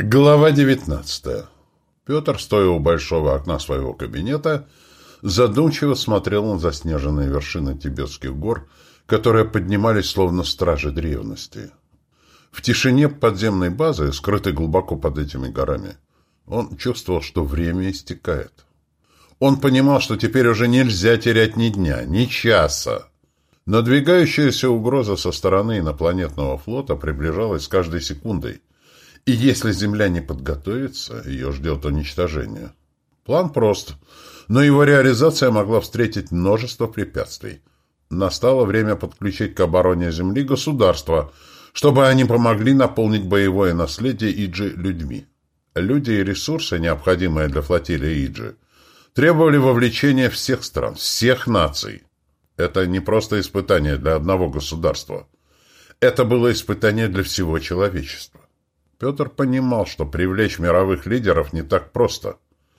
Глава 19. Петр, стоя у большого окна своего кабинета, задумчиво смотрел на заснеженные вершины Тибетских гор, которые поднимались словно стражи древности. В тишине подземной базы, скрытой глубоко под этими горами, он чувствовал, что время истекает. Он понимал, что теперь уже нельзя терять ни дня, ни часа. Надвигающаяся угроза со стороны инопланетного флота приближалась с каждой секундой, и если Земля не подготовится, ее ждет уничтожение. План прост, но его реализация могла встретить множество препятствий. Настало время подключить к обороне Земли государства, чтобы они помогли наполнить боевое наследие Иджи людьми. Люди и ресурсы, необходимые для флотилии Иджи, требовали вовлечения всех стран, всех наций. Это не просто испытание для одного государства. Это было испытание для всего человечества. Петр понимал, что привлечь мировых лидеров не так просто.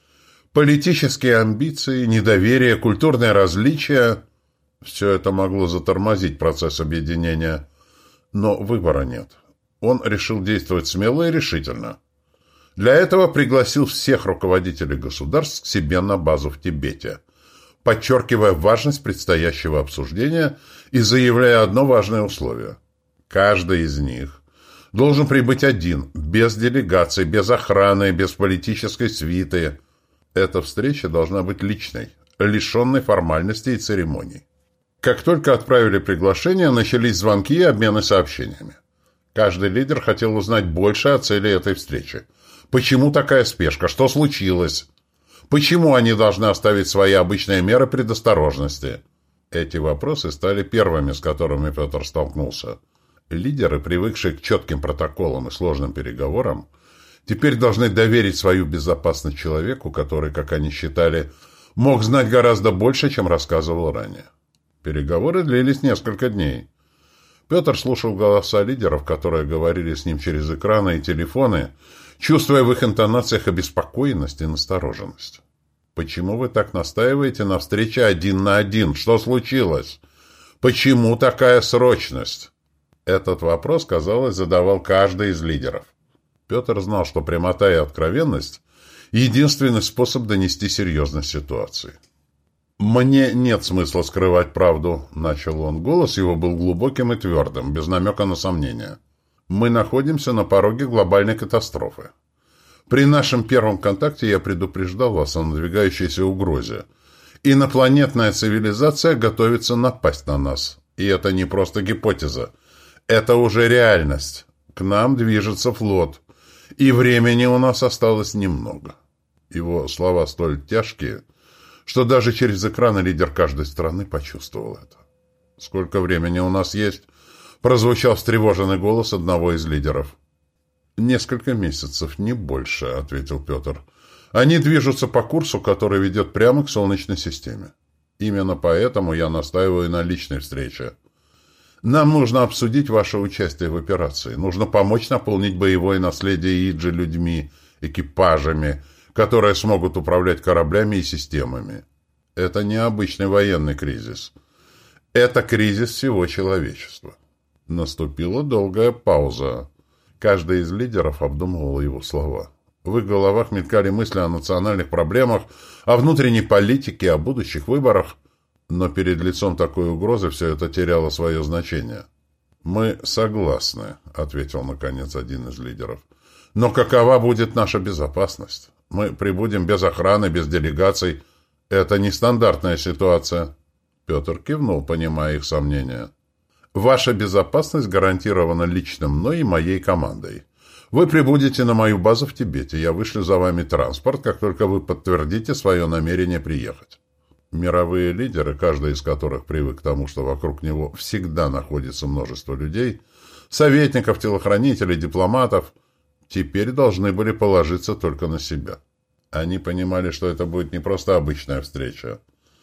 Политические амбиции, недоверие, культурные различия – все это могло затормозить процесс объединения. Но выбора нет. Он решил действовать смело и решительно. Для этого пригласил всех руководителей государств к себе на базу в Тибете, подчеркивая важность предстоящего обсуждения и заявляя одно важное условие. Каждый из них должен прибыть один, без делегаций, без охраны, без политической свиты. Эта встреча должна быть личной, лишенной формальностей и церемоний. Как только отправили приглашение, начались звонки и обмены сообщениями. Каждый лидер хотел узнать больше о цели этой встречи. Почему такая спешка? Что случилось? Почему они должны оставить свои обычные меры предосторожности? Эти вопросы стали первыми, с которыми Петр столкнулся. Лидеры, привыкшие к четким протоколам и сложным переговорам, теперь должны доверить свою безопасность человеку, который, как они считали, мог знать гораздо больше, чем рассказывал ранее. Переговоры длились несколько дней. Петр слушал голоса лидеров, которые говорили с ним через экраны и телефоны, чувствуя в их интонациях обеспокоенность и настороженность. «Почему вы так настаиваете на встрече один на один? Что случилось? Почему такая срочность?» Этот вопрос, казалось, задавал каждый из лидеров. Петр знал, что прямота и откровенность – единственный способ донести серьезность ситуации. «Мне нет смысла скрывать правду», – начал он. Голос его был глубоким и твердым, без намека на сомнение. «Мы находимся на пороге глобальной катастрофы. При нашем первом контакте я предупреждал вас о надвигающейся угрозе. Инопланетная цивилизация готовится напасть на нас. И это не просто гипотеза. Это уже реальность. К нам движется флот. И времени у нас осталось немного». Его слова столь тяжкие, что даже через экраны лидер каждой страны почувствовал это. «Сколько времени у нас есть?» — прозвучал встревоженный голос одного из лидеров. «Несколько месяцев, не больше», — ответил Петр. «Они движутся по курсу, который ведет прямо к Солнечной системе. Именно поэтому я настаиваю на личной встрече. Нам нужно обсудить ваше участие в операции. Нужно помочь наполнить боевое наследие Иджи людьми, экипажами, которые смогут управлять кораблями и системами. Это не обычный военный кризис. Это кризис всего человечества». Наступила долгая пауза. Каждый из лидеров обдумывал его слова. В их головах мелькали мысли о национальных проблемах, о внутренней политике, о будущих выборах. Но перед лицом такой угрозы все это теряло свое значение. «Мы согласны», — ответил наконец один из лидеров. «Но какова будет наша безопасность? Мы прибудем без охраны, без делегаций. Это нестандартная ситуация». Петр кивнул, понимая их сомнения. «Ваша безопасность гарантирована лично мной и моей командой. Вы прибудете на мою базу в Тибете. Я вышлю за вами транспорт, как только вы подтвердите свое намерение приехать». Мировые лидеры, каждый из которых привык к тому, что вокруг него всегда находится множество людей, советников, телохранителей, дипломатов, теперь должны были положиться только на себя. Они понимали, что это будет не просто обычная встреча.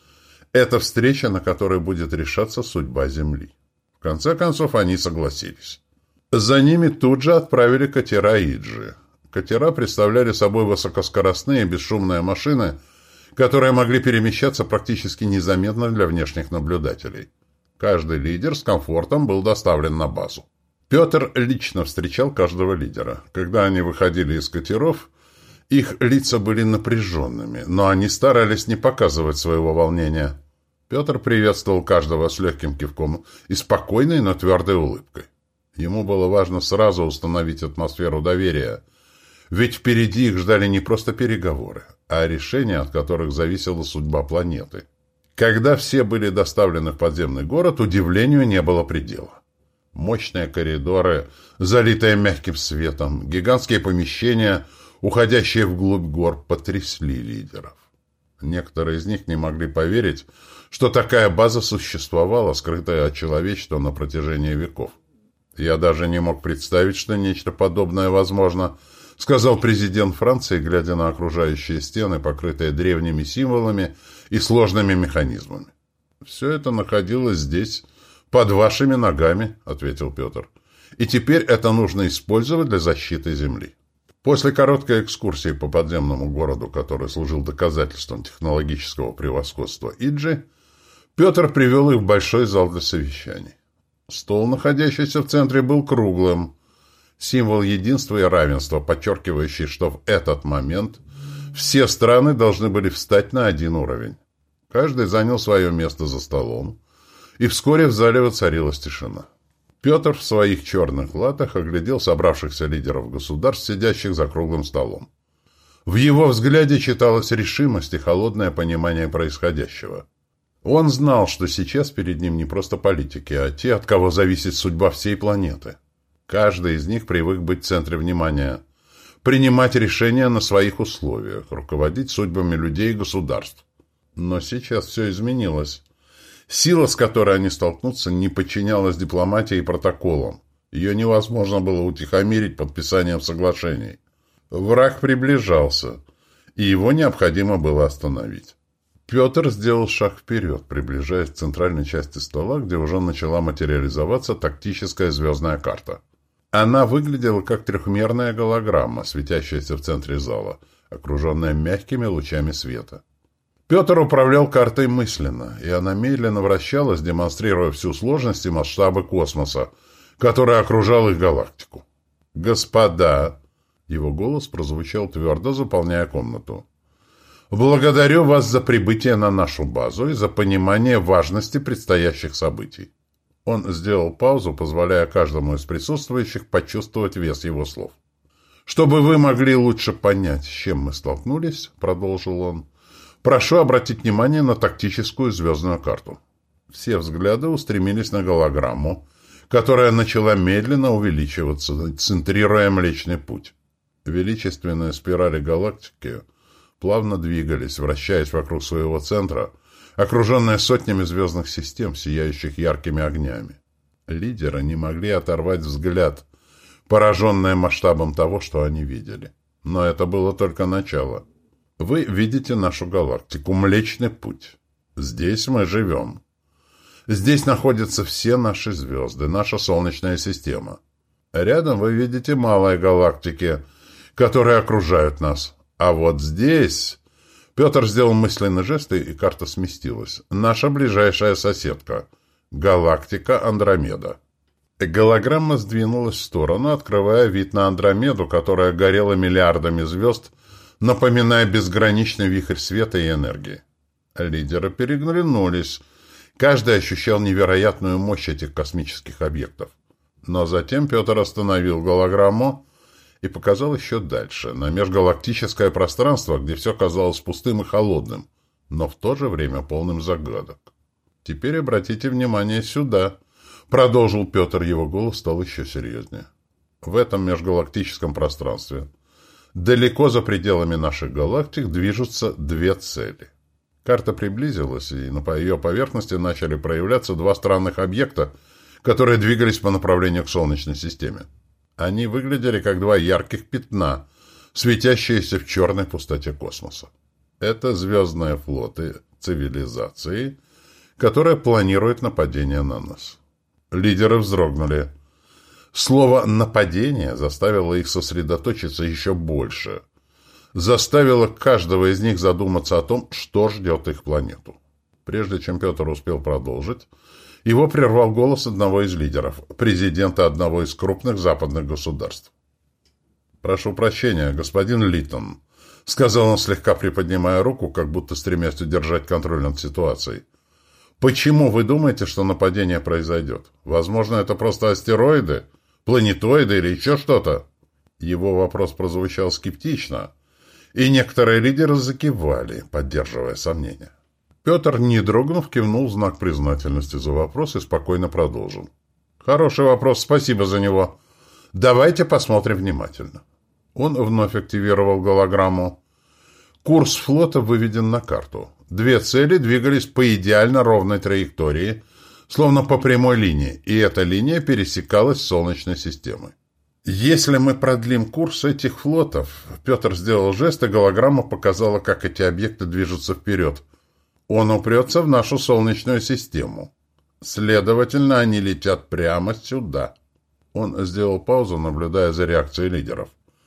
Это встреча, на которой будет решаться судьба Земли. В конце концов, они согласились. За ними тут же отправили катера Иджи. Катера представляли собой высокоскоростные бесшумные машины, которые могли перемещаться практически незаметно для внешних наблюдателей. Каждый лидер с комфортом был доставлен на базу. Петр лично встречал каждого лидера. Когда они выходили из катеров, их лица были напряженными, но они старались не показывать своего волнения. Петр приветствовал каждого с легким кивком и спокойной, но твердой улыбкой. Ему было важно сразу установить атмосферу доверия, ведь впереди их ждали не просто переговоры, а решения, от которых зависела судьба планеты. Когда все были доставлены в подземный город, удивлению не было предела. Мощные коридоры, залитые мягким светом, гигантские помещения, уходящие вглубь гор, потрясли лидеров. Некоторые из них не могли поверить, что такая база существовала, скрытая от человечества на протяжении веков. «Я даже не мог представить, что нечто подобное возможно», — сказал президент Франции, глядя на окружающие стены, покрытые древними символами и сложными механизмами. «Все это находилось здесь, под вашими ногами», — ответил Петр. «И теперь это нужно использовать для защиты Земли». После короткой экскурсии по подземному городу, который служил доказательством технологического превосходства Иджи, Петр привел их в большой зал для совещаний. Стол, находящийся в центре, был круглым. Символ единства и равенства, подчеркивающий, что в этот момент все страны должны были встать на один уровень. Каждый занял свое место за столом, и вскоре в зале воцарилась тишина. Петр в своих черных латах оглядел собравшихся лидеров государств, сидящих за круглым столом. В его взгляде читалась решимость и холодное понимание происходящего. Он знал, что сейчас перед ним не просто политики, а те, от кого зависит судьба всей планеты. Каждый из них привык быть в центре внимания, принимать решения на своих условиях, руководить судьбами людей и государств. Но сейчас все изменилось. Сила, с которой они столкнутся, не подчинялась дипломатии и протоколам. Ее невозможно было утихомирить подписанием соглашений. Враг приближался, и его необходимо было остановить. Петр сделал шаг вперед, приближаясь к центральной части стола, где уже начала материализоваться тактическая звездная карта. Она выглядела как трехмерная голограмма, светящаяся в центре зала, окруженная мягкими лучами света. Петр управлял картой мысленно, и она медленно вращалась, демонстрируя всю сложность и масштабы космоса, который окружал их галактику. «Господа!» Его голос прозвучал твердо, заполняя комнату. «Благодарю вас за прибытие на нашу базу и за понимание важности предстоящих событий». Он сделал паузу, позволяя каждому из присутствующих почувствовать вес его слов. «Чтобы вы могли лучше понять, с чем мы столкнулись», — продолжил он, — «прошу обратить внимание на тактическую звездную карту». Все взгляды устремились на голограмму, которая начала медленно увеличиваться, центрируя Млечный Путь. Величественные спирали галактики плавно двигались, вращаясь вокруг своего центра, окруженные сотнями звездных систем, сияющих яркими огнями. Лидеры не могли оторвать взгляд, пораженные масштабом того, что они видели. Но это было только начало. Вы видите нашу галактику, Млечный Путь. Здесь мы живем. Здесь находятся все наши звезды, наша Солнечная система. Рядом вы видите малые галактики, которые окружают нас. А вот здесь... Петр сделал мысленный жест, и карта сместилась. Наша ближайшая соседка. Галактика Андромеда. Голограмма сдвинулась в сторону, открывая вид на Андромеду, которая горела миллиардами звезд, напоминая безграничный вихрь света и энергии. Лидеры переглянулись. Каждый ощущал невероятную мощь этих космических объектов. Но затем Петр остановил голограмму и показал еще дальше, на межгалактическое пространство, где все казалось пустым и холодным, но в то же время полным загадок. «Теперь обратите внимание сюда», — продолжил Петр, его голос стал еще серьезнее. «В этом межгалактическом пространстве, далеко за пределами наших галактик, движутся две цели». Карта приблизилась, и на ее поверхности начали проявляться два странных объекта, которые двигались по направлению к Солнечной системе. Они выглядели как два ярких пятна, светящиеся в черной пустоте космоса. Это звездные флоты цивилизации, которая планирует нападение на нас. Лидеры вздрогнули. Слово «нападение» заставило их сосредоточиться еще больше. Заставило каждого из них задуматься о том, что ждет их планету. Прежде чем Петр успел продолжить, Его прервал голос одного из лидеров, президента одного из крупных западных государств. «Прошу прощения, господин Литтон», — сказал он, слегка приподнимая руку, как будто стремясь удержать контроль над ситуацией. «Почему вы думаете, что нападение произойдет? Возможно, это просто астероиды, планетоиды или еще что-то?» Его вопрос прозвучал скептично, и некоторые лидеры закивали, поддерживая сомнения. Петр, не дрогнув, кивнул в знак признательности за вопрос и спокойно продолжил. «Хороший вопрос, спасибо за него. Давайте посмотрим внимательно». Он вновь активировал голограмму. Курс флота выведен на карту. Две цели двигались по идеально ровной траектории, словно по прямой линии, и эта линия пересекалась с Солнечной системой. Если мы продлим курс этих флотов, Петр сделал жест, и голограмма показала, как эти объекты движутся вперед. Он упрется в нашу Солнечную систему. Следовательно, они летят прямо сюда. Он сделал паузу, наблюдая за реакцией лидеров.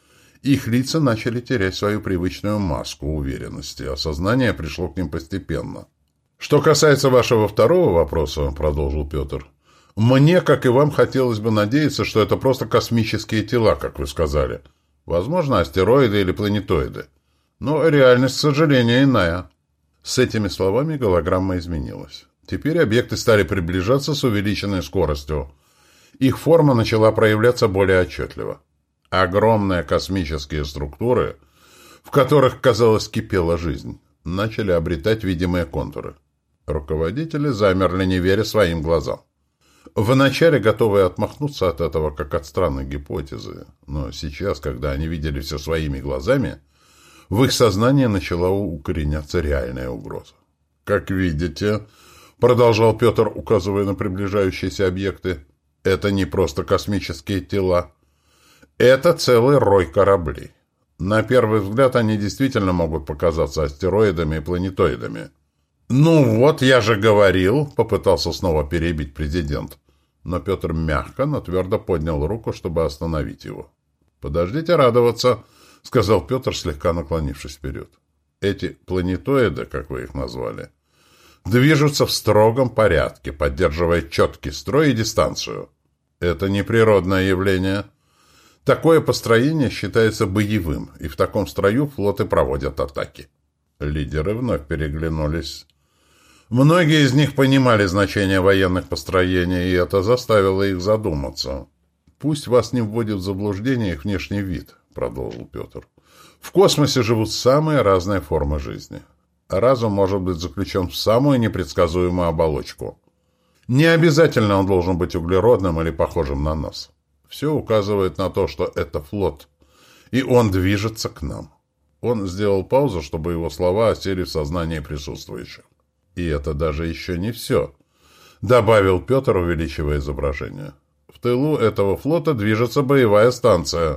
Их лица начали терять свою привычную маску уверенности, а сознание пришло к ним постепенно. «Что касается вашего второго вопроса, — продолжил Петр, — мне, как и вам, хотелось бы надеяться, что это просто космические тела, как вы сказали. Возможно, астероиды или планетоиды. Но реальность, к сожалению, иная». С этими словами голограмма изменилась. Теперь объекты стали приближаться с увеличенной скоростью. Их форма начала проявляться более отчетливо. Огромные космические структуры, в которых, казалось, кипела жизнь, начали обретать видимые контуры. Руководители замерли, не веря своим глазам. Вначале готовые отмахнуться от этого, как от странной гипотезы, но сейчас, когда они видели все своими глазами, в их сознании начала укореняться реальная угроза. «Как видите, — продолжал Петр, указывая на приближающиеся объекты, — это не просто космические тела. Это целый рой кораблей. На первый взгляд они действительно могут показаться астероидами и планетоидами». «Ну вот, я же говорил», — попытался снова перебить президент. Но Петр мягко, но твердо поднял руку, чтобы остановить его. «Подождите радоваться», — сказал Петр, слегка наклонившись вперед. «Эти планетоиды, как вы их назвали, движутся в строгом порядке, поддерживая четкий строй и дистанцию. Это не природное явление. Такое построение считается боевым, и в таком строю флоты проводят атаки». Лидеры вновь переглянулись. Многие из них понимали значение военных построений, и это заставило их задуматься. «Пусть вас не вводит в заблуждение их внешний вид», — продолжил Петр. «В космосе живут самые разные формы жизни. Разум может быть заключен в самую непредсказуемую оболочку. Не обязательно он должен быть углеродным или похожим на нас. Все указывает на то, что это флот, и он движется к нам». Он сделал паузу, чтобы его слова осели в сознании присутствующих. «И это даже еще не все», — добавил Петр, увеличивая изображение. «В тылу этого флота движется боевая станция.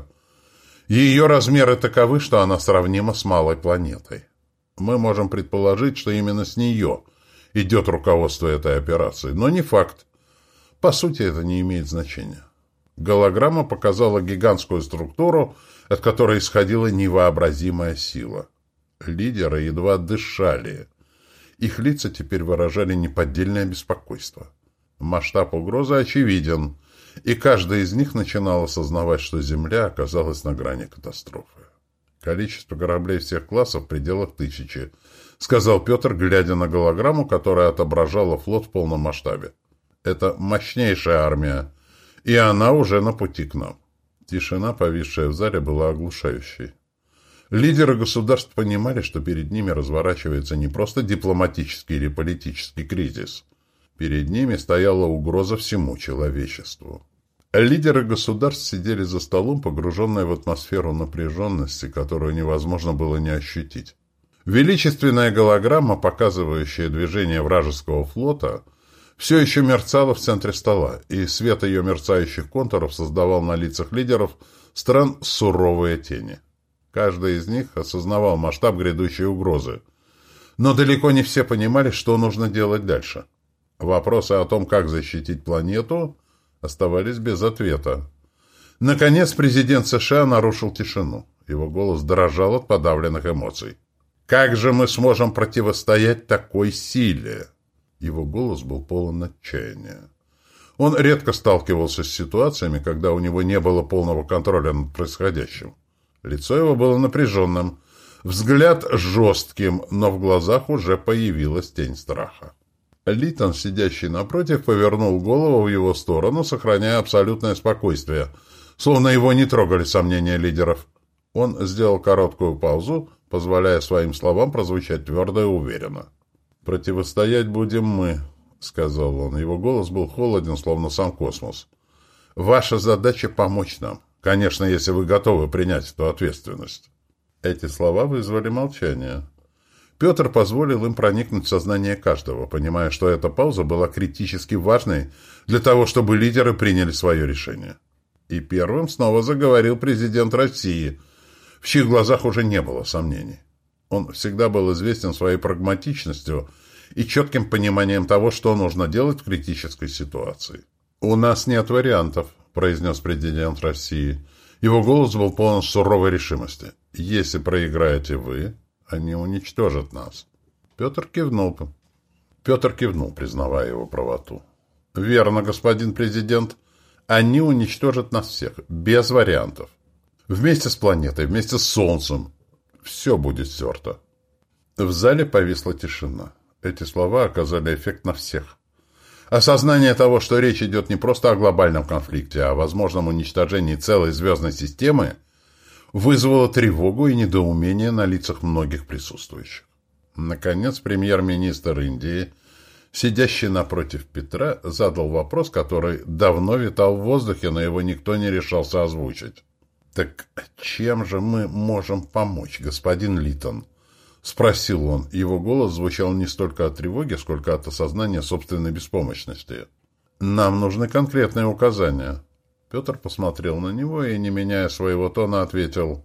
Ее размеры таковы, что она сравнима с малой планетой. Мы можем предположить, что именно с нее идет руководство этой операции, но не факт. По сути, это не имеет значения». Голограмма показала гигантскую структуру, от которой исходила невообразимая сила. Лидеры едва дышали. Их лица теперь выражали неподдельное беспокойство. Масштаб угрозы очевиден, и каждый из них начинал осознавать, что Земля оказалась на грани катастрофы. «Количество кораблей всех классов в пределах 1000», — сказал Петр, глядя на голограмму, которая отображала флот в полном масштабе. «Это мощнейшая армия, и она уже на пути к нам». Тишина, повисшая в зале, была оглушающей. Лидеры государств понимали, что перед ними разворачивается не просто дипломатический или политический кризис. Перед ними стояла угроза всему человечеству. Лидеры государств сидели за столом, погруженные в атмосферу напряженности, которую невозможно было не ощутить. Величественная голограмма, показывающая движение вражеского флота, все еще мерцала в центре стола, и свет ее мерцающих контуров создавал на лицах лидеров стран суровые тени. Каждый из них осознавал масштаб грядущей угрозы. Но далеко не все понимали, что нужно делать дальше. Вопросы о том, как защитить планету, оставались без ответа. Наконец, президент США нарушил тишину. Его голос дрожал от подавленных эмоций. «Как же мы сможем противостоять такой силе?» Его голос был полон отчаяния. Он редко сталкивался с ситуациями, когда у него не было полного контроля над происходящим. Лицо его было напряженным, взгляд жестким, но в глазах уже появилась тень страха. Литон, сидящий напротив, повернул голову в его сторону, сохраняя абсолютное спокойствие, словно его не трогали сомнения лидеров. Он сделал короткую паузу, позволяя своим словам прозвучать твердо и уверенно. «Противостоять будем мы», — сказал он. Его голос был холоден, словно сам космос. «Ваша задача — помочь нам. Конечно, если вы готовы принять эту ответственность». Эти слова вызвали молчание. Петр позволил им проникнуть в сознание каждого, понимая, что эта пауза была критически важной для того, чтобы лидеры приняли свое решение. И первым снова заговорил президент России, в чьих глазах уже не было сомнений. Он всегда был известен своей прагматичностью и четким пониманием того, что нужно делать в критической ситуации. «У нас нет вариантов», — произнес президент России. Его голос был полон суровой решимости. «Если проиграете вы, они уничтожат нас». Петр кивнул, признавая его правоту. «Верно, господин президент. Они уничтожат нас всех, без вариантов. Вместе с планетой, вместе с Солнцем. Все будет стерто». В зале повисла тишина. Эти слова оказали эффект на всех. Осознание того, что речь идет не просто о глобальном конфликте, а о возможном уничтожении целой звездной системы, вызвало тревогу и недоумение на лицах многих присутствующих. Наконец, премьер-министр Индии, сидящий напротив Петра, задал вопрос, который давно витал в воздухе, но его никто не решался озвучить. «Так чем же мы можем помочь, господин Литон?» — спросил он. Его голос звучал не столько от тревоги, сколько от осознания собственной беспомощности. «Нам нужны конкретные указания». Петр посмотрел на него и, не меняя своего тона, ответил: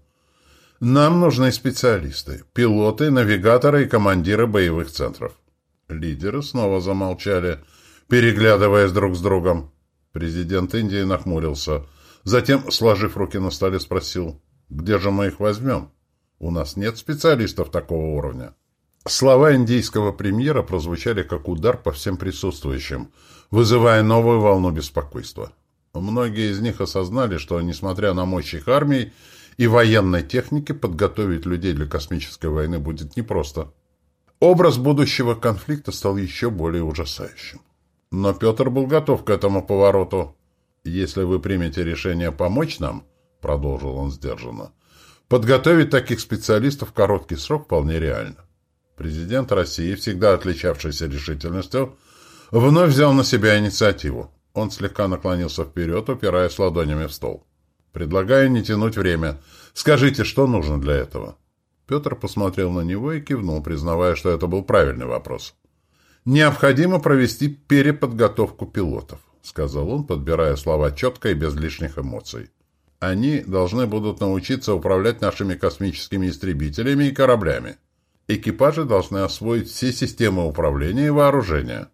«Нам нужны специалисты, пилоты, навигаторы и командиры боевых центров». Лидеры снова замолчали, переглядываясь друг с другом. Президент Индии нахмурился. Затем, сложив руки на столе, спросил: «Где же мы их возьмем? У нас нет специалистов такого уровня». Слова индийского премьера прозвучали как удар по всем присутствующим, вызывая новую волну беспокойства. Многие из них осознали, что, несмотря на мощь их армий и военной техники, подготовить людей для космической войны будет непросто. Образ будущего конфликта стал еще более ужасающим. Но Петр был готов к этому повороту. «Если вы примете решение помочь нам, — продолжил он сдержанно, — подготовить таких специалистов в короткий срок вполне реально». Президент России, всегда отличавшийся решительностью, вновь взял на себя инициативу. Он слегка наклонился вперед, упираясь ладонями в стол. «Предлагаю не тянуть время. Скажите, что нужно для этого?» Петр посмотрел на него и кивнул, признавая, что это был правильный вопрос. «Необходимо провести переподготовку пилотов», — сказал он, подбирая слова четко и без лишних эмоций. «Они должны будут научиться управлять нашими космическими истребителями и кораблями. Экипажи должны освоить все системы управления и вооружения.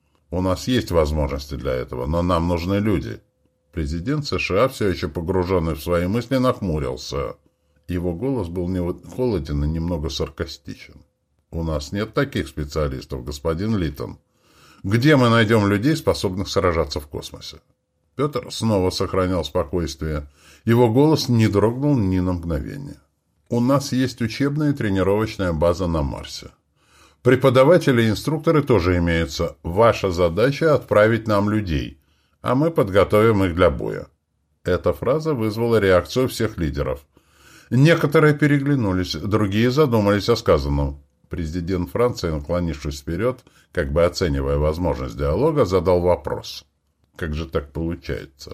У нас есть возможности для этого, но нам нужны люди». Президент США, все еще погруженный в свои мысли, нахмурился. Его голос был холоден и немного саркастичен. «У нас нет таких специалистов, господин Литон. Где мы найдем людей, способных сражаться в космосе?» Петр снова сохранял спокойствие. Его голос не дрогнул ни на мгновение. «У нас есть учебная и тренировочная база на Марсе. Преподаватели и инструкторы тоже имеются. Ваша задача — отправить нам людей, а мы подготовим их для боя». Эта фраза вызвала реакцию всех лидеров. Некоторые переглянулись, другие задумались о сказанном. Президент Франции, наклонившись вперед, как бы оценивая возможность диалога, задал вопрос. «Как же так получается?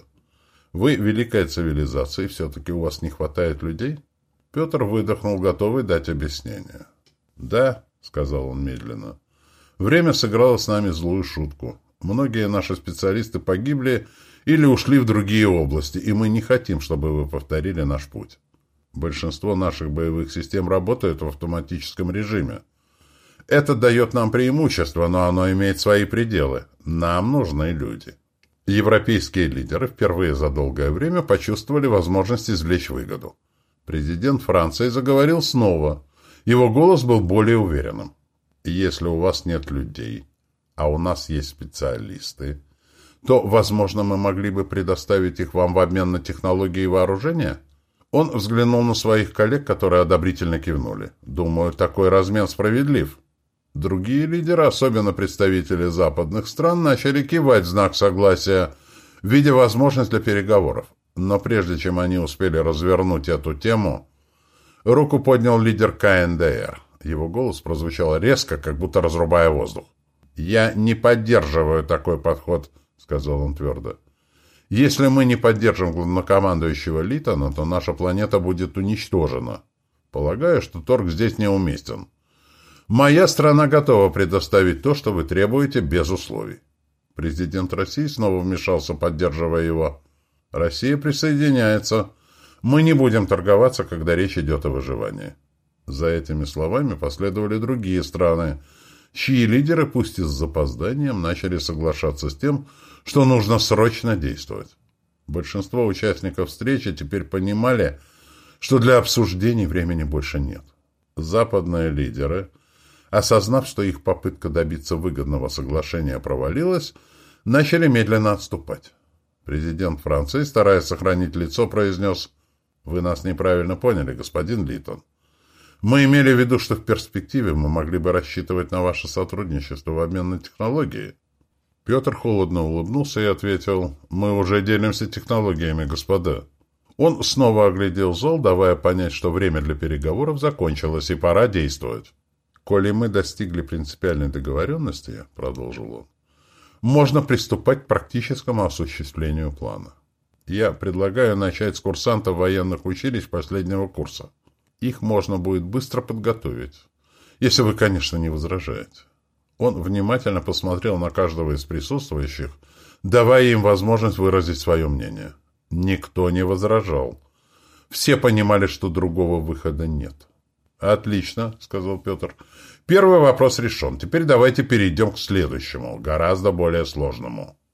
Вы великая цивилизация, и все-таки у вас не хватает людей?» Петр выдохнул, готовый дать объяснение. «Да», — сказал он медленно, — «время сыграло с нами злую шутку. Многие наши специалисты погибли или ушли в другие области, и мы не хотим, чтобы вы повторили наш путь. Большинство наших боевых систем работают в автоматическом режиме. Это дает нам преимущество, но оно имеет свои пределы. Нам нужны люди». Европейские лидеры впервые за долгое время почувствовали возможность извлечь выгоду. Президент Франции заговорил снова. Его голос был более уверенным. «Если у вас нет людей, а у нас есть специалисты, то, возможно, мы могли бы предоставить их вам в обмен на технологии и вооружение? Он взглянул на своих коллег, которые одобрительно кивнули. Думаю, такой размен справедлив. Другие лидеры, особенно представители западных стран, начали кивать в знак согласия, видя возможность для переговоров. Но прежде чем они успели развернуть эту тему, руку поднял лидер КНДР. Его голос прозвучал резко, как будто разрубая воздух. «Я не поддерживаю такой подход», — сказал он твердо. «Если мы не поддержим главнокомандующего Литтона, то наша планета будет уничтожена. Полагаю, что торг здесь неуместен. Моя страна готова предоставить то, что вы требуете, без условий». Президент России снова вмешался, поддерживая его. «Россия присоединяется. Мы не будем торговаться, когда речь идет о выживании». За этими словами последовали другие страны, чьи лидеры, пусть и с запозданием, начали соглашаться с тем, что нужно срочно действовать. Большинство участников встречи теперь понимали, что для обсуждений времени больше нет. Западные лидеры, осознав, что их попытка добиться выгодного соглашения провалилась, начали медленно отступать. Президент Франции, стараясь сохранить лицо, произнес: «Вы нас неправильно поняли, господин Литтон. Мы имели в виду, что в перспективе мы могли бы рассчитывать на ваше сотрудничество в обмен на технологии». Петр холодно улыбнулся и ответил: «Мы уже делимся технологиями, господа». Он снова оглядел зал, давая понять, что время для переговоров закончилось и пора действовать. «Коли мы достигли принципиальной договоренности, — продолжил он, — можно приступать к практическому осуществлению плана. Я предлагаю начать с курсантов военных училищ последнего курса. Их можно будет быстро подготовить, если вы, конечно, не возражаете». Он внимательно посмотрел на каждого из присутствующих, давая им возможность выразить свое мнение. Никто не возражал. Все понимали, что другого выхода нет. «Отлично», — сказал Петр. «Первый вопрос решен. Теперь давайте перейдем к следующему, гораздо более сложному».